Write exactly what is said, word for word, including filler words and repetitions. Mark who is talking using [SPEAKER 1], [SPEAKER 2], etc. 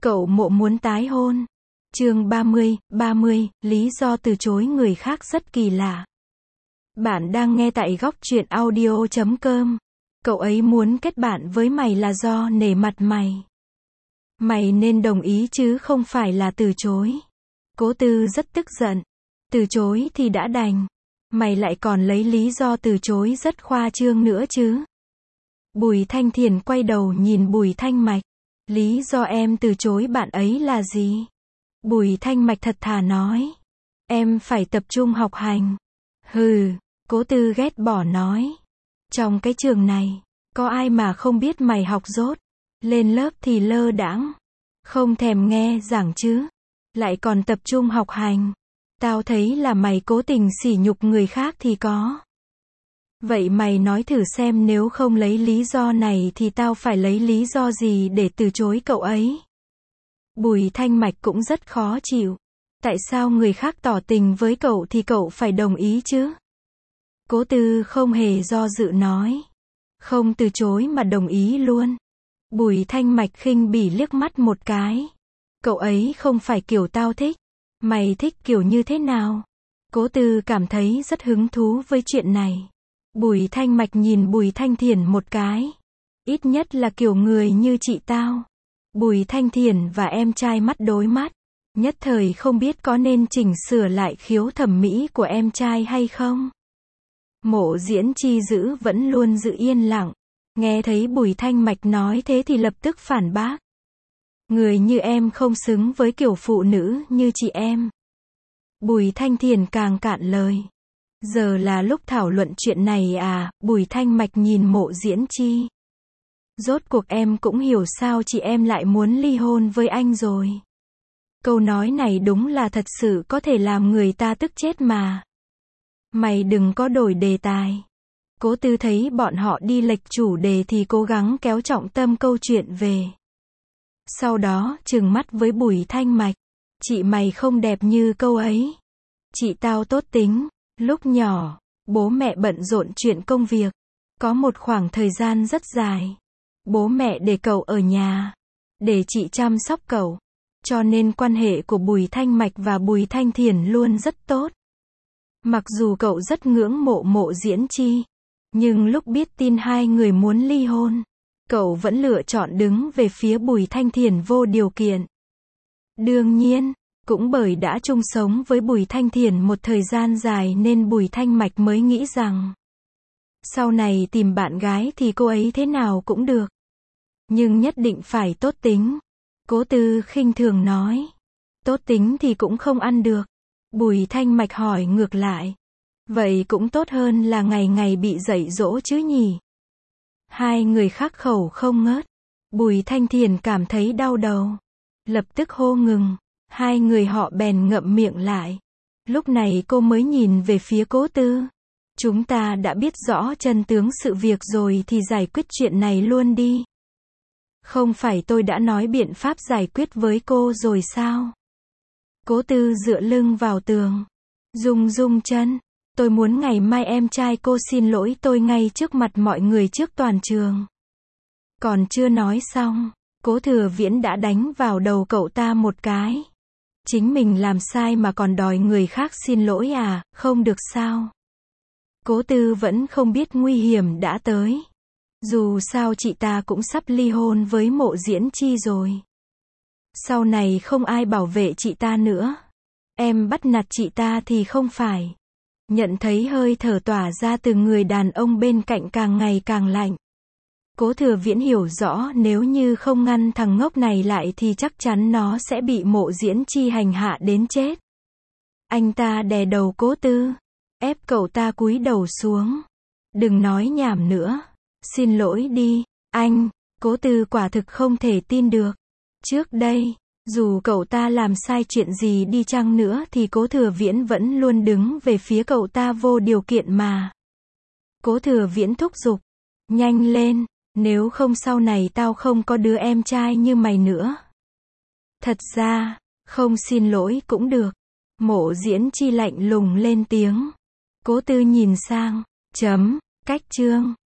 [SPEAKER 1] Cậu Mộ muốn tái hôn. Chương ba mươi, ba mươi, lý do từ chối người khác rất kỳ lạ. Bạn đang nghe tại góc truyện audio chấm com. Cậu ấy muốn kết bạn với mày là do nể mặt mày. Mày nên đồng ý chứ không phải là từ chối. Cố Tư rất tức giận. Từ chối thì đã đành. Mày lại còn lấy lý do từ chối rất khoa trương nữa chứ. Bùi Thanh Thiền quay đầu nhìn Bùi Thanh Mạch. Lý do em từ chối bạn ấy là gì? Bùi Thanh Mạch thật thà nói. Em phải tập trung học hành. Hừ, Cố Tư ghét bỏ nói. Trong cái trường này, có ai mà không biết mày học dốt. Lên lớp thì lơ đãng. Không thèm nghe giảng chứ. Lại còn tập trung học hành. Tao thấy là mày cố tình sỉ nhục người khác thì có. Vậy mày nói thử xem nếu không lấy lý do này thì tao phải lấy lý do gì để từ chối cậu ấy. Bùi Thanh Mạch cũng rất khó chịu. Tại sao người khác tỏ tình với cậu thì cậu phải đồng ý chứ? Cố Tư không hề do dự nói. Không từ chối mà đồng ý luôn. Bùi Thanh Mạch khinh bỉ liếc mắt một cái. Cậu ấy không phải kiểu tao thích. Mày thích kiểu như thế nào? Cố Tư cảm thấy rất hứng thú với chuyện này. Bùi Thanh Mạch nhìn Bùi Thanh Thiền một cái. Ít nhất là kiểu người như chị tao. Bùi Thanh Thiền và em trai mắt đối mắt. Nhất thời không biết có nên chỉnh sửa lại khiếu thẩm mỹ của em trai hay không. Mộ Diễn Chi giữ vẫn luôn giữ yên lặng. Nghe thấy Bùi Thanh Mạch nói thế thì lập tức phản bác. Người như em không xứng với kiểu phụ nữ như chị em. Bùi Thanh Thiền càng cạn lời. Giờ là lúc thảo luận chuyện này à? Bùi Thanh Mạch nhìn Mộ Diễn Chi. Rốt cuộc em cũng hiểu sao chị em lại muốn ly hôn với anh rồi. Câu nói này đúng là thật sự có thể làm người ta tức chết mà. Mày đừng có đổi đề tài. Cố Tư thấy bọn họ đi lệch chủ đề thì cố gắng kéo trọng tâm câu chuyện về. Sau đó trừng mắt với Bùi Thanh Mạch. Chị mày không đẹp như câu ấy. Chị tao tốt tính. Lúc nhỏ, bố mẹ bận rộn chuyện công việc. Có một khoảng thời gian rất dài. Bố mẹ để cậu ở nhà. Để chị chăm sóc cậu. Cho nên quan hệ của Bùi Thanh Mạch và Bùi Thanh Thiền luôn rất tốt. Mặc dù cậu rất ngưỡng mộ Mộ Diễn Chi. Nhưng lúc biết tin hai người muốn ly hôn. Cậu vẫn lựa chọn đứng về phía Bùi Thanh Thiền vô điều kiện. Đương nhiên, cũng bởi đã chung sống với Bùi Thanh Thiền một thời gian dài nên Bùi Thanh Mạch mới nghĩ rằng sau này tìm bạn gái thì cô ấy thế nào cũng được. Nhưng nhất định phải tốt tính. Cố Tư khinh thường nói. Tốt tính thì cũng không ăn được. Bùi Thanh Mạch hỏi ngược lại. Vậy cũng tốt hơn là ngày ngày bị dạy dỗ chứ nhỉ? Hai người khắc khẩu không ngớt. Bùi Thanh Thiền cảm thấy đau đầu. Lập tức hô ngừng. Hai người họ bèn ngậm miệng lại. Lúc này cô mới nhìn về phía Cố Tư. Chúng ta đã biết rõ chân tướng sự việc rồi thì giải quyết chuyện này luôn đi. Không phải tôi đã nói biện pháp giải quyết với cô rồi sao? Cố Tư dựa lưng vào tường. Rung rung chân. Tôi muốn ngày mai em trai cô xin lỗi tôi ngay trước mặt mọi người trước toàn trường. Còn chưa nói xong, Cố Thừa Viễn đã đánh vào đầu cậu ta một cái. Chính mình làm sai mà còn đòi người khác xin lỗi à? Không được sao? Cố Tư vẫn không biết nguy hiểm đã tới. Dù sao chị ta cũng sắp ly hôn với Mộ Diễn Chi rồi. Sau này không ai bảo vệ chị ta nữa. Em bắt nạt chị ta thì không phải. Nhận thấy hơi thở tỏa ra từ người đàn ông bên cạnh càng ngày càng lạnh. Cố Thừa Viễn hiểu rõ nếu như không ngăn thằng ngốc này lại thì chắc chắn nó sẽ bị Mộ Diễn Chi hành hạ đến chết. Anh ta đè đầu Cố Tư. Ép cậu ta cúi đầu xuống. Đừng nói nhảm nữa. Xin lỗi đi, anh. Cố Tư quả thực không thể tin được. Trước đây, dù cậu ta làm sai chuyện gì đi chăng nữa thì Cố Thừa Viễn vẫn luôn đứng về phía cậu ta vô điều kiện mà. Cố Thừa Viễn thúc giục. Nhanh lên, nếu không sau này tao không có đứa em trai như mày nữa. Thật ra, không xin lỗi cũng được. Mộ Diễn Chi lạnh lùng lên tiếng. Cố Tư nhìn sang. Chấm, cách chương.